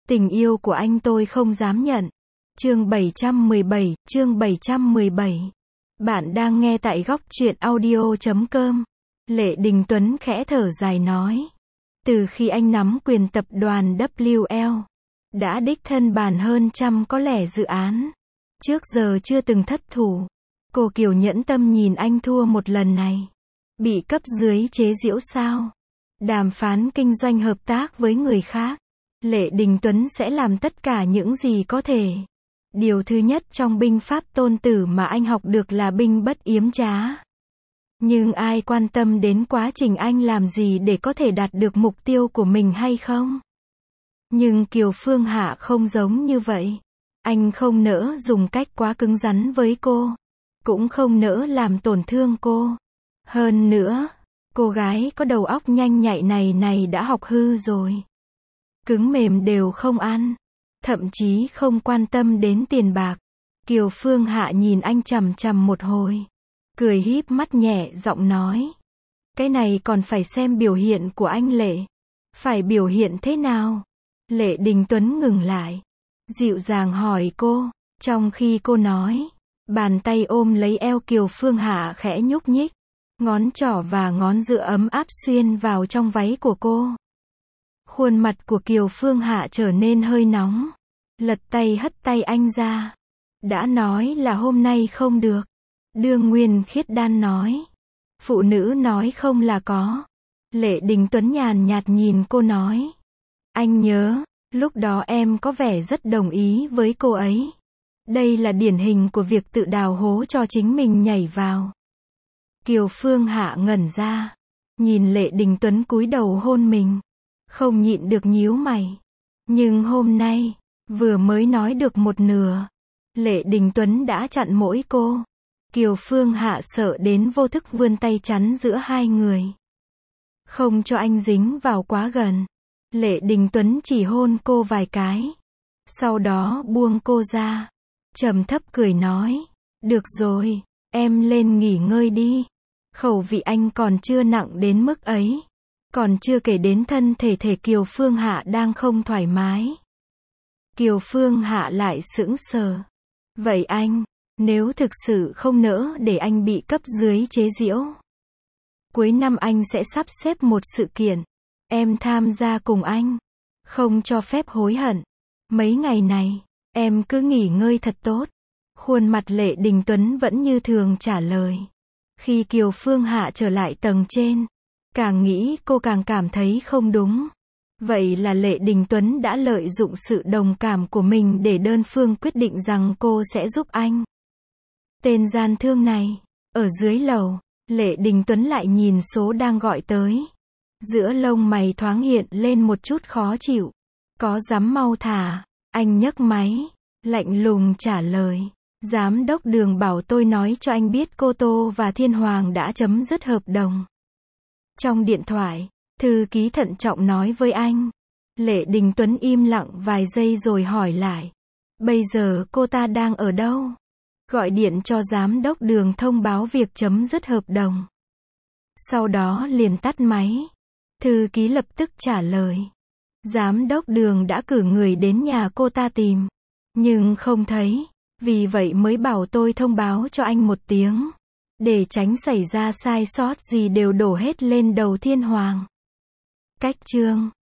Tình yêu của anh tôi không dám nhận. Chương 717. Bạn đang nghe tại góc truyện audio.com. Lệ Đình Tuấn khẽ thở dài nói. Từ khi anh nắm quyền tập đoàn WL, đã đích thân bàn hơn 100 có lẻ dự án. Trước giờ chưa từng thất thủ. Cô Kiều nhẫn tâm nhìn anh thua một lần này. Bị cấp dưới chế giễu sao? Đàm phán kinh doanh hợp tác với người khác. Lệ Đình Tuấn sẽ làm tất cả những gì có thể. Điều thứ nhất trong binh pháp Tôn Tử mà anh học được là binh bất yếm trá. Nhưng ai quan tâm đến quá trình anh làm gì để có thể đạt được mục tiêu của mình hay không? Nhưng Kiều Phương Hạ không giống như vậy. Anh không nỡ dùng cách quá cứng rắn với cô. Cũng không nỡ làm tổn thương cô. Hơn nữa, cô gái có đầu óc nhanh nhạy này đã học hư rồi. Cứng mềm đều không ăn. Thậm chí không quan tâm đến tiền bạc. Kiều Phương Hạ nhìn anh chằm chằm một hồi. Cười híp mắt nhẹ giọng nói. Cái này còn phải xem biểu hiện của anh Lệ. Phải biểu hiện thế nào? Lệ Đình Tuấn ngừng lại. Dịu dàng hỏi cô. Trong khi cô nói, bàn tay ôm lấy eo Kiều Phương Hạ khẽ nhúc nhích. Ngón trỏ và ngón giữa ấm áp xuyên vào trong váy của cô. Khuôn mặt của Kiều Phương Hạ trở nên hơi nóng. Lật tay hất tay anh ra. Đã nói là hôm nay không được. Đương Nguyên Khiết Đan nói. Phụ nữ nói không là có. Lệ Đình Tuấn nhàn nhạt nhìn cô nói. Anh nhớ, lúc đó em có vẻ rất đồng ý với cô ấy. Đây là điển hình của việc tự đào hố cho chính mình nhảy vào. Kiều Phương Hạ ngẩn ra. Nhìn Lệ Đình Tuấn cúi đầu hôn mình. Không nhịn được nhíu mày. Nhưng hôm nay, vừa mới nói được một nửa. Lệ Đình Tuấn đã chặn mỗi cô. Kiều Phương Hạ sợ đến vô thức vươn tay chắn giữa hai người. Không cho anh dính vào quá gần. Lệ Đình Tuấn chỉ hôn cô vài cái. Sau đó buông cô ra. Trầm thấp cười nói. Được rồi, em lên nghỉ ngơi đi. Khẩu vị anh còn chưa nặng đến mức ấy. Còn chưa kể đến thân thể Kiều Phương Hạ đang không thoải mái. Kiều Phương Hạ lại sững sờ. Vậy anh, nếu thực sự không nỡ để anh bị cấp dưới chế giễu. Cuối năm anh sẽ sắp xếp một sự kiện. Em tham gia cùng anh. Không cho phép hối hận. Mấy ngày này, em cứ nghỉ ngơi thật tốt. Khuôn mặt Lệ Đình Tuấn vẫn như thường trả lời. Khi Kiều Phương Hạ trở lại tầng trên, càng nghĩ cô càng cảm thấy không đúng. Vậy là Lệ Đình Tuấn đã lợi dụng sự đồng cảm của mình để đơn phương quyết định rằng cô sẽ giúp anh. Tên gian thương này. Ở dưới lầu, Lệ Đình Tuấn lại nhìn số đang gọi tới. Giữa lông mày thoáng hiện lên một chút khó chịu. Có dám mau thả. Anh nhấc máy. Lạnh lùng trả lời. Giám đốc Đường bảo tôi nói cho anh biết cô Tô và Thiên Hoàng đã chấm dứt hợp đồng. Trong điện thoại, thư ký thận trọng nói với anh. Lệ Đình Tuấn im lặng vài giây rồi hỏi lại. Bây giờ cô ta đang ở đâu? Gọi điện cho giám đốc Đường thông báo việc chấm dứt hợp đồng. Sau đó liền tắt máy. Thư ký lập tức trả lời. Giám đốc Đường đã cử người đến nhà cô ta tìm. Nhưng không thấy. Vì vậy mới bảo tôi thông báo cho anh một tiếng. Để tránh xảy ra sai sót gì đều đổ hết lên đầu Thiên Hoàng. Cách chương